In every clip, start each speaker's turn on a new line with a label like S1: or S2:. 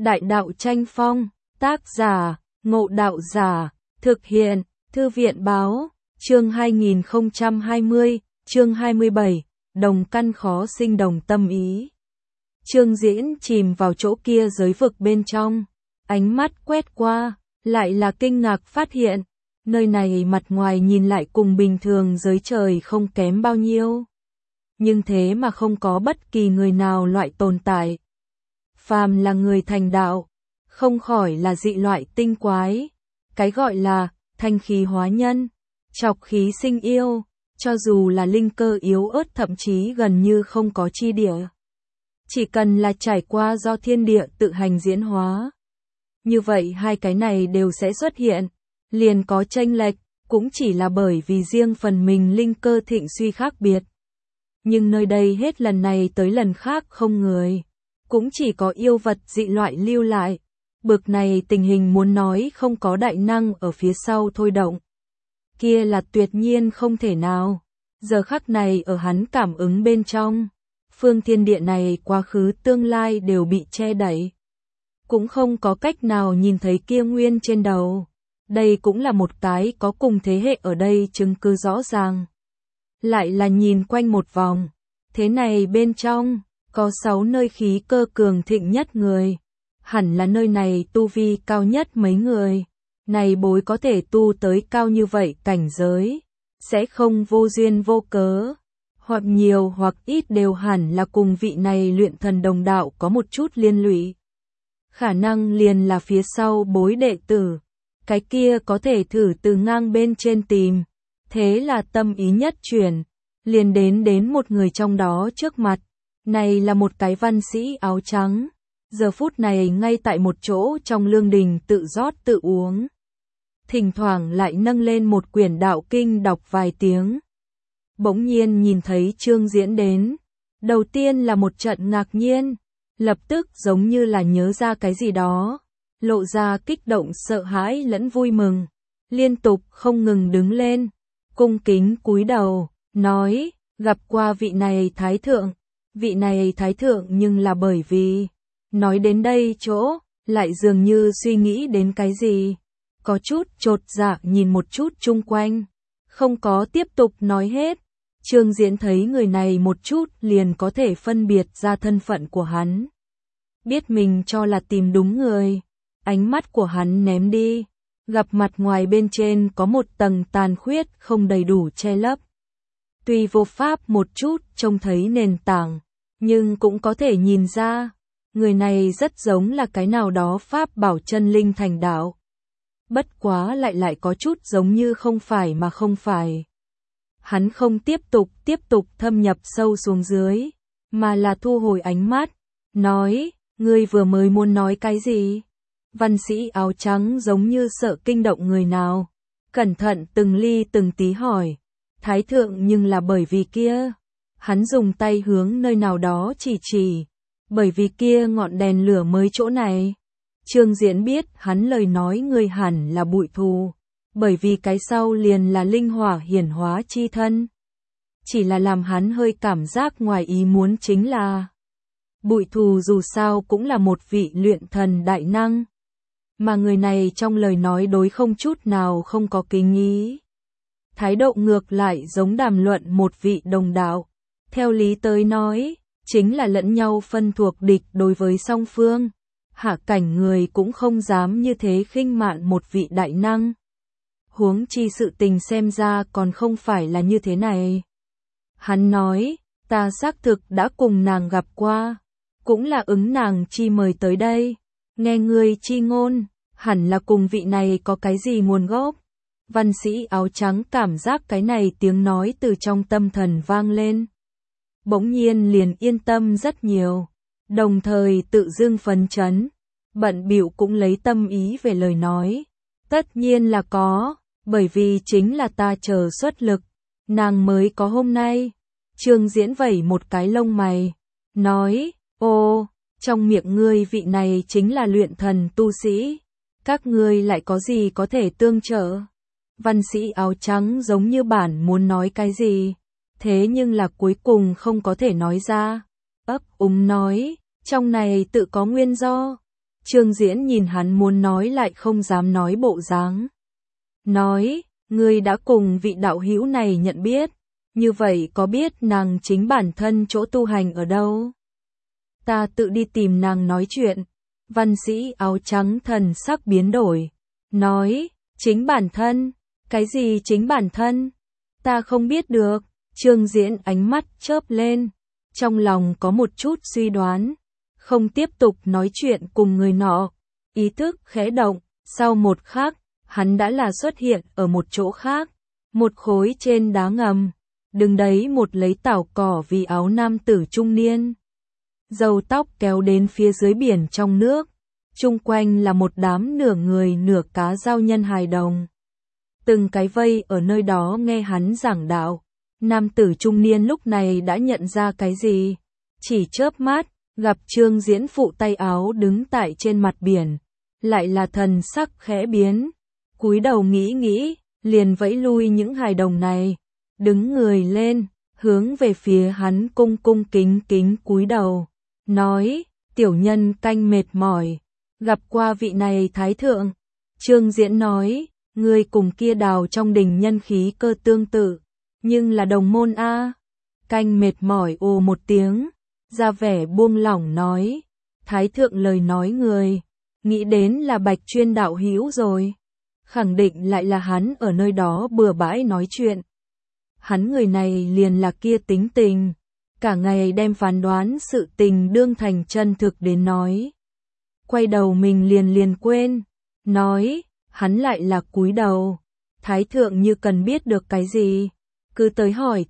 S1: Đại đạo tranh phong, tác giả, Ngộ Đạo Giả, thực hiện, Thư viện báo, chương 2020, chương 27, đồng căn khó sinh đồng tâm ý. Trương Diễn chìm vào chỗ kia giới vực bên trong, ánh mắt quét qua, lại là kinh ngạc phát hiện, nơi này mặt ngoài nhìn lại cùng bình thường giới trời không kém bao nhiêu. Nhưng thế mà không có bất kỳ người nào loại tồn tại. Phàm là người thành đạo, không khỏi là dị loại tinh quái. Cái gọi là thanh khí hóa nhân, trọc khí sinh yêu, cho dù là linh cơ yếu ớt thậm chí gần như không có chi địa. Chỉ cần là trải qua do thiên địa tự hành diễn hóa. Như vậy hai cái này đều sẽ xuất hiện, liền có chênh lệch, cũng chỉ là bởi vì riêng phần mình linh cơ thịnh suy khác biệt. Nhưng nơi đây hết lần này tới lần khác không người, cũng chỉ có yêu vật dị loại lưu lại. Bực này tình hình muốn nói không có đại năng ở phía sau thôi động. Kia là tuyệt nhiên không thể nào. Giờ khắc này ở hắn cảm ứng bên trong, phương thiên địa này quá khứ tương lai đều bị che đậy. Cũng không có cách nào nhìn thấy kia nguyên trên đầu. Đây cũng là một cái có cùng thế hệ ở đây chứng cứ rõ ràng. Lại là nhìn quanh một vòng. Thế này bên trong, có 6 nơi khí cơ cường thịnh nhất người. Hẳn là nơi này tu vi cao nhất mấy người. Này bối có thể tu tới cao như vậy cảnh giới. Sẽ không vô duyên vô cớ. Hoặc nhiều hoặc ít đều hẳn là cùng vị này luyện thần đồng đạo có một chút liên lụy. Khả năng liền là phía sau bối đệ tử. Cái kia có thể thử từ ngang bên trên tìm. Thế là tâm ý nhất chuyển. Liền đến một người trong đó trước mặt. Này là một cái văn sĩ áo trắng. Giờ phút này ngay tại một chỗ trong lương đình tự rót tự uống. Thỉnh thoảng lại nâng lên một quyển đạo kinh đọc vài tiếng. Bỗng nhiên nhìn thấy Trương Diễn đến. Đầu tiên là một trận ngạc nhiên. Lập tức giống như là nhớ ra cái gì đó. Lộ ra kích động sợ hãi lẫn vui mừng. Liên tục không ngừng đứng lên. Cung kính cúi đầu. Nói, gặp qua vị này thái thượng. Vị này thái thượng nhưng là bởi vì. Nói đến đây chỗ, lại dường như suy nghĩ đến cái gì. Có chút chột dạ nhìn một chút chung quanh. Không có tiếp tục nói hết. Trương Diễn thấy người này một chút liền có thể phân biệt ra thân phận của hắn. Biết mình cho là tìm đúng người. Ánh mắt của hắn ném đi. Gặp mặt ngoài bên trên có một tầng tàn khuyết không đầy đủ che lấp. Tuy vô pháp một chút trông thấy nền tảng, nhưng cũng có thể nhìn ra. Người này rất giống là cái nào đó pháp bảo chân linh thành đạo. Bất quá lại có chút giống như không phải mà không phải. Hắn không tiếp tục thâm nhập sâu xuống dưới, mà là thu hồi ánh mắt, nói, ngươi vừa mới muốn nói cái gì? Văn sĩ áo trắng giống như sợ kinh động người nào, cẩn thận từng ly từng tí hỏi, thái thượng nhưng là bởi vì kia. Hắn dùng tay hướng nơi nào đó chỉ, bởi vì kia ngọn đèn lửa mới chỗ này. Trương Diễn biết hắn lời nói người hẳn là bụi thù, bởi vì cái sau liền là linh hỏa hiển hóa chi thân. Chỉ là làm hắn hơi cảm giác ngoài ý muốn chính là bụi thù dù sao cũng là một vị luyện thần đại năng. Mà người này trong lời nói đối không chút nào không có kính ý. Thái độ ngược lại giống đàm luận một vị đồng đạo. Theo lý tới nói, chính là lẫn nhau phân thuộc địch đối với song phương. Hạ cảnh người cũng không dám như thế khinh mạn một vị đại năng. Huống chi sự tình xem ra còn không phải là như thế này. Hắn nói, ta xác thực đã cùng nàng gặp qua, cũng là ứng nàng chi mời tới đây. Nghe người chi ngôn, hẳn là cùng vị này có cái gì nguồn gốc. Văn sĩ áo trắng cảm giác cái này tiếng nói từ trong tâm thần vang lên. Bỗng nhiên liền yên tâm rất nhiều, đồng thời tự dưng phấn chấn, bận bịu cũng lấy tâm ý về lời nói. Tất nhiên là có, bởi vì chính là ta chờ xuất lực, nàng mới có hôm nay. Trương Diễn vẩy một cái lông mày, nói, ô, trong miệng ngươi vị này chính là luyện thần tu sĩ, các ngươi lại có gì có thể tương trợ? Văn sĩ áo trắng giống như bản muốn nói cái gì, thế nhưng là cuối cùng không có thể nói ra. Ấp úng nói, trong này tự có nguyên do. Trương Diễn nhìn hắn muốn nói lại không dám nói bộ dáng. Nói, ngươi đã cùng vị đạo hữu này nhận biết, như vậy có biết nàng chính bản thân chỗ tu hành ở đâu? Ta tự đi tìm nàng nói chuyện. Văn sĩ áo trắng thần sắc biến đổi, nói, chính bản thân, cái gì chính bản thân? Ta không biết được. Trương Diễn ánh mắt chớp lên, trong lòng có một chút suy đoán, không tiếp tục nói chuyện cùng người nọ, ý thức khẽ động, sau một khắc, hắn đã là xuất hiện ở một chỗ khác, một khối trên đá ngầm, đứng đấy một lấy tảo cỏ vì áo nam tử trung niên. Râu tóc kéo đến phía dưới biển trong nước, chung quanh là một đám nửa người nửa cá giao nhân hài đồng. Từng cái vây ở nơi đó nghe hắn giảng đạo. Nam tử trung niên lúc này đã nhận ra cái gì, chỉ chớp mắt, gặp Trương Diễn phụ tay áo đứng tại trên mặt biển, lại là thần sắc khẽ biến, cúi đầu nghĩ, liền vẫy lui những hài đồng này, đứng người lên, hướng về phía hắn cung cung kính kính cúi đầu, nói, tiểu nhân canh mệt mỏi, gặp qua vị này thái thượng. Trương Diễn nói, ngươi cùng kia Đào trong đình nhân khí cơ tương tự, nhưng là đồng môn a. Canh mệt mỏi ồ một tiếng, ra vẻ buông lỏng nói, thái thượng lời nói người, nghĩ đến là Bạch Chuyên đạo hữu rồi, khẳng định lại là hắn ở nơi đó bừa bãi nói chuyện. Hắn người này liền là kia tính tình, cả ngày đem phán đoán sự tình đương thành chân thực đến nói. Quay đầu mình liền quên, nói, hắn lại là cúi đầu, thái thượng như cần biết được cái gì, cứ tới hỏi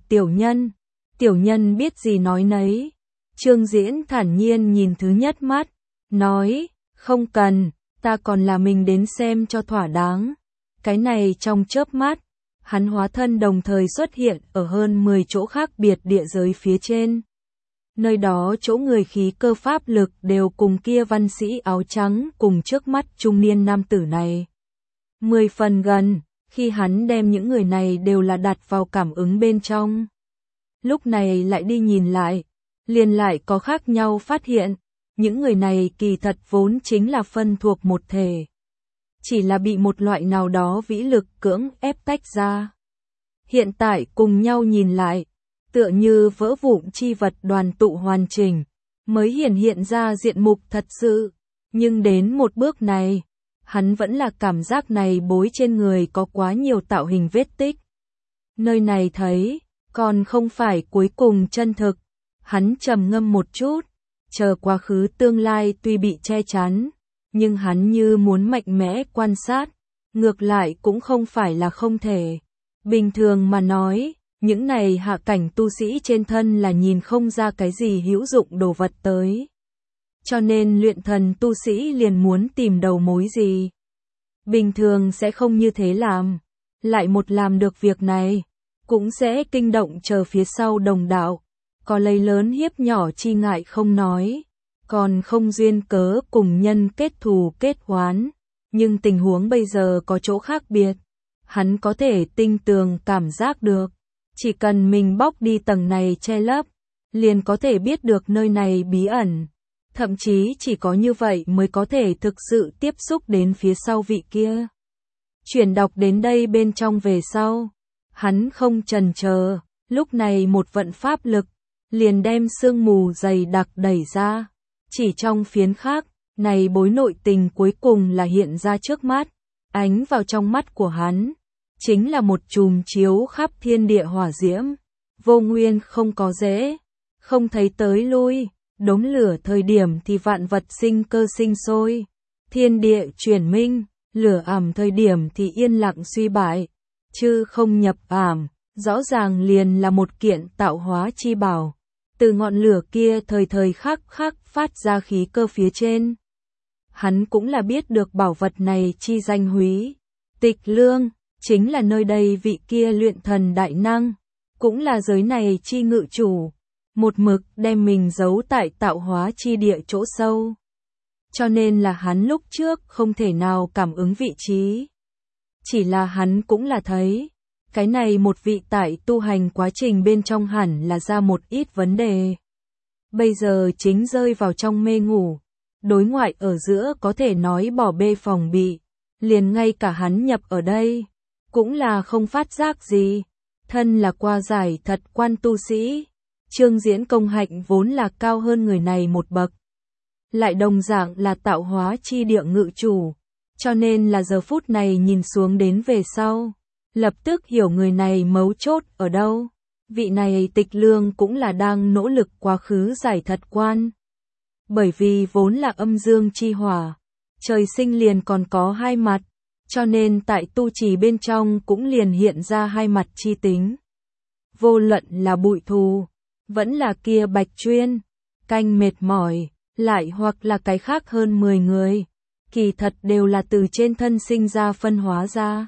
S1: tiểu nhân biết gì nói nấy. Trương Diễn thản nhiên nhìn thứ nhất mắt, nói, không cần, ta còn là mình đến xem cho thỏa đáng. Cái này trong chớp mắt, hắn hóa thân đồng thời xuất hiện ở hơn 10 chỗ khác biệt địa giới phía trên. Nơi đó chỗ người khí cơ pháp lực đều cùng kia văn sĩ áo trắng cùng trước mắt trung niên nam tử này. 10 phần gần, khi hắn đem những người này đều là đặt vào cảm ứng bên trong. Lúc này lại đi nhìn lại, liền lại có khác nhau phát hiện, những người này kỳ thật vốn chính là phân thuộc một thể. Chỉ là bị một loại nào đó vĩ lực cưỡng ép tách ra. Hiện tại cùng nhau nhìn lại, tựa như vỡ vụn chi vật đoàn tụ hoàn chỉnh, mới hiện ra diện mục thật sự. Nhưng đến một bước này, hắn vẫn là cảm giác này bối trên người có quá nhiều tạo hình vết tích. Nơi này thấy, còn không phải cuối cùng chân thực. Hắn trầm ngâm một chút, chờ quá khứ tương lai tuy bị che chắn, nhưng hắn như muốn mạnh mẽ quan sát, ngược lại cũng không phải là không thể. Bình thường mà nói, những này hạ cảnh tu sĩ trên thân là nhìn không ra cái gì hữu dụng đồ vật tới. Cho nên luyện thần tu sĩ liền muốn tìm đầu mối gì. Bình thường sẽ không như thế làm, lại một làm được việc này, cũng sẽ kinh động chờ phía sau đồng đạo. Có lấy lớn hiếp nhỏ chi ngại không nói, còn không duyên cớ cùng nhân kết thù kết oán, nhưng tình huống bây giờ có chỗ khác biệt, hắn có thể tinh tường cảm giác được, chỉ cần mình bóc đi tầng này che lấp, liền có thể biết được nơi này bí ẩn, thậm chí chỉ có như vậy mới có thể thực sự tiếp xúc đến phía sau vị kia. Chuyển đọc đến đây bên trong về sau, hắn không chần chờ, lúc này một vận pháp lực, liền đem sương mù dày đặc đẩy ra, chỉ trong phiến khắc, này bối nội tình cuối cùng là hiện ra trước mắt, ánh vào trong mắt của hắn, chính là một chùm chiếu khắp thiên địa hỏa diễm, vô nguyên không có rễ, không thấy tới lui, đống lửa thời điểm thì vạn vật sinh cơ sinh sôi, thiên địa chuyển minh, lửa ảm thời điểm thì yên lặng suy bại, chứ không nhập ảm, rõ ràng liền là một kiện tạo hóa chi bảo. Từ ngọn lửa kia thời khắc khắc phát ra khí cơ phía trên. Hắn cũng là biết được bảo vật này chi danh húy. Tịch Lương, chính là nơi đây vị kia luyện thần đại năng, cũng là giới này chi ngự chủ, một mực đem mình giấu tại tạo hóa chi địa chỗ sâu. Cho nên là hắn lúc trước không thể nào cảm ứng vị trí. Chỉ là hắn cũng là thấy. Cái này một vị tại tu hành quá trình bên trong hẳn là ra một ít vấn đề. Bây giờ chính rơi vào trong mê ngủ, đối ngoại ở giữa có thể nói bỏ bê phòng bị, liền ngay cả hắn nhập ở đây, cũng là không phát giác gì. Thân là qua giải thật quan tu sĩ, Trương Diễn công hạnh vốn là cao hơn người này một bậc. Lại đồng dạng là tạo hóa chi địa ngự chủ, cho nên là giờ phút này nhìn xuống đến về sau, lập tức hiểu người này mấu chốt ở đâu. Vị này Tịch Lương cũng là đang nỗ lực quá khứ giải thật quan. Bởi vì vốn là âm dương chi hỏa, trời sinh liền còn có hai mặt, cho nên tại tu trì bên trong cũng liền hiện ra hai mặt chi tính. Vô luận là bụi thù, vẫn là kia bạch chuyên, canh mệt mỏi, lại hoặc là cái khác hơn 10 người, kỳ thật đều là từ trên thân sinh ra phân hóa ra.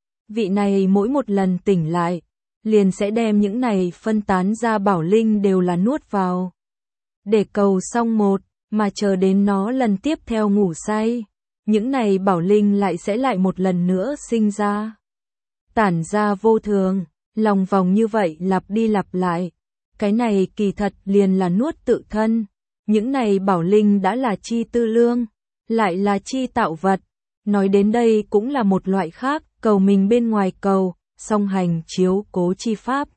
S1: Vị này mỗi một lần tỉnh lại, liền sẽ đem những này phân tán ra bảo linh đều là nuốt vào. Để cầu xong một, mà chờ đến nó lần tiếp theo ngủ say, những này bảo linh lại sẽ lại một lần nữa sinh ra. Tản ra vô thường, lòng vòng như vậy lặp đi lặp lại. Cái này kỳ thật liền là nuốt tự thân. Những này bảo linh đã là chi tư lương, lại là chi tạo vật. Nói đến đây cũng là một loại khác, cầu mình bên ngoài cầu, song hành chiếu cố chi pháp.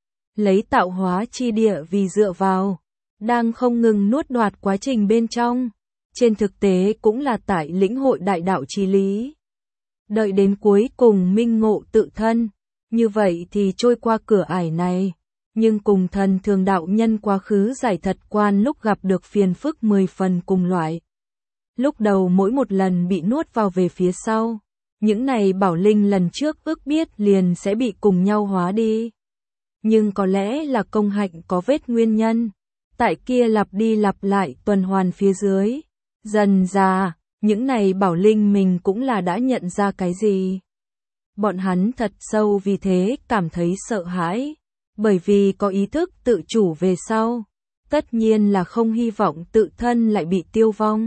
S1: Lấy tạo hóa chi địa vì dựa vào, đang không ngừng nuốt đoạt quá trình bên trong. Trên thực tế cũng là tại lĩnh hội đại đạo chi lý. Đợi đến cuối cùng minh ngộ tự thân, như vậy thì trôi qua cửa ải này. Nhưng cùng thần thường đạo nhân quá khứ giải thật quan lúc gặp được phiền phức 10 phần cùng loại. Lúc đầu mỗi một lần bị nuốt vào về phía sau, những này bảo linh lần trước ước biết liền sẽ bị cùng nhau hóa đi. Nhưng có lẽ là công hạnh có vết nguyên nhân, tại kia lặp đi lặp lại tuần hoàn phía dưới. Dần ra, những này bảo linh mình cũng là đã nhận ra cái gì. Bọn hắn thật sâu vì thế cảm thấy sợ hãi. Bởi vì có ý thức tự chủ về sau, tất nhiên là không hy vọng tự thân lại bị tiêu vong.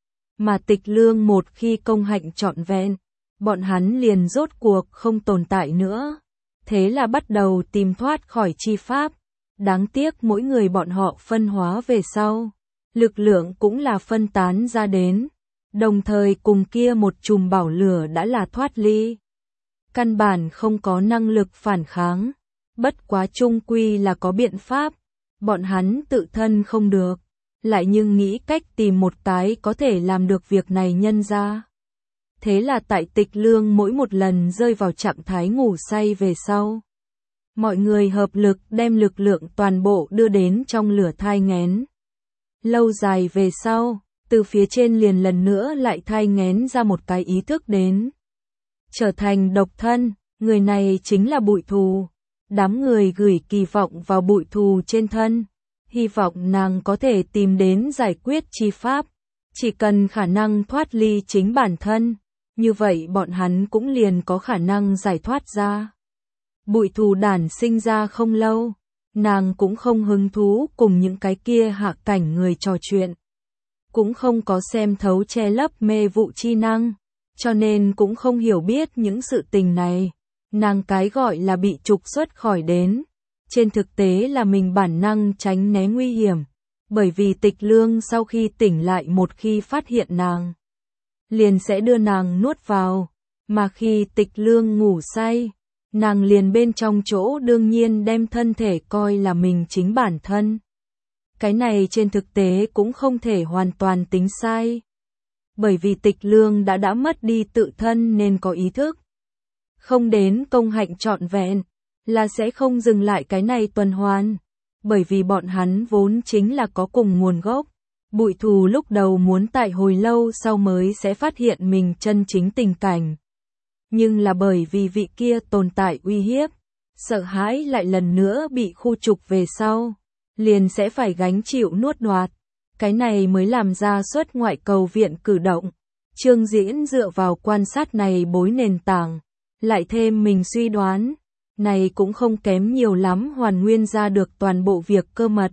S1: Mà Tịch Lương một khi công hạnh trọn vẹn, bọn hắn liền rốt cuộc không tồn tại nữa. Thế là bắt đầu tìm thoát khỏi chi pháp. Đáng tiếc mỗi người bọn họ phân hóa về sau, lực lượng cũng là phân tán ra đến. Đồng thời cùng kia một chùm bảo lửa đã là thoát ly. Căn bản không có năng lực phản kháng. Bất quá chung quy là có biện pháp, bọn hắn tự thân không được, lại nhưng nghĩ cách tìm một cái có thể làm được việc này nhân ra. Thế là tại Tịch Lương mỗi một lần rơi vào trạng thái ngủ say về sau. Mọi người hợp lực đem lực lượng toàn bộ đưa đến trong lửa thai nghén. Lâu dài về sau, từ phía trên liền lần nữa lại thai nghén ra một cái ý thức đến. Trở thành độc thân, người này chính là bụi thù. Đám người gửi kỳ vọng vào bụi thù trên thân, hy vọng nàng có thể tìm đến giải quyết chi pháp, chỉ cần khả năng thoát ly chính bản thân, như vậy bọn hắn cũng liền có khả năng giải thoát ra. Bụi thù đản sinh ra không lâu, nàng cũng không hứng thú cùng những cái kia hạ cảnh người trò chuyện, cũng không có xem thấu che lấp mê vụ chi năng, cho nên cũng không hiểu biết những sự tình này. Nàng cái gọi là bị trục xuất khỏi đến, trên thực tế là mình bản năng tránh né nguy hiểm, bởi vì Tịch Lương sau khi tỉnh lại một khi phát hiện nàng, liền sẽ đưa nàng nuốt vào, mà khi Tịch Lương ngủ say, nàng liền bên trong chỗ đương nhiên đem thân thể coi là mình chính bản thân. Cái này trên thực tế cũng không thể hoàn toàn tính sai, bởi vì Tịch Lương đã mất đi tự thân nên có ý thức. Không đến công hạnh trọn vẹn, là sẽ không dừng lại cái này tuần hoàn, bởi vì bọn hắn vốn chính là có cùng nguồn gốc. Bụi thù lúc đầu muốn tại hồi lâu sau mới sẽ phát hiện mình chân chính tình cảnh. Nhưng là bởi vì vị kia tồn tại uy hiếp, sợ hãi lại lần nữa bị khu trục về sau, liền sẽ phải gánh chịu nuốt đoạt. Cái này mới làm ra xuất ngoại cầu viện cử động. Trương Diễn dựa vào quan sát này bối nền tảng. Lại thêm mình suy đoán, này cũng không kém nhiều lắm hoàn nguyên ra được toàn bộ việc cơ mật.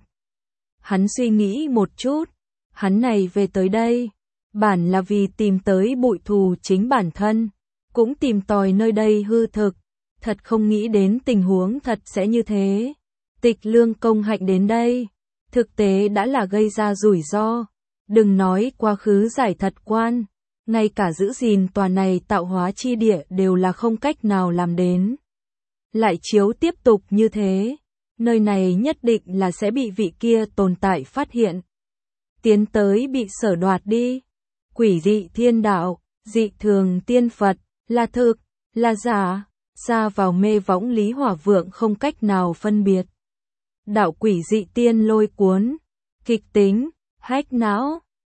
S1: Hắn suy nghĩ một chút, hắn này về tới đây, bản là vì tìm tới bụi thù chính bản thân, cũng tìm tòi nơi đây hư thực, thật không nghĩ đến tình huống thật sẽ như thế. Tịch Lương công hạnh đến đây, thực tế đã là gây ra rủi ro, Đừng nói quá khứ giải thật quan, ngay cả giữ gìn tòa này tạo hóa chi địa đều là không cách nào làm đến. Lại chiếu tiếp tục như thế, nơi này nhất định là sẽ bị vị kia tồn tại phát hiện. Tiến tới bị sở đoạt đi. Quỷ dị thiên đạo, dị thường tiên Phật, là thực, là giả, xa vào mê võng Lý Hỏa Vượng không cách nào phân biệt. Đạo quỷ dị tiên lôi cuốn, kịch tính, hách não,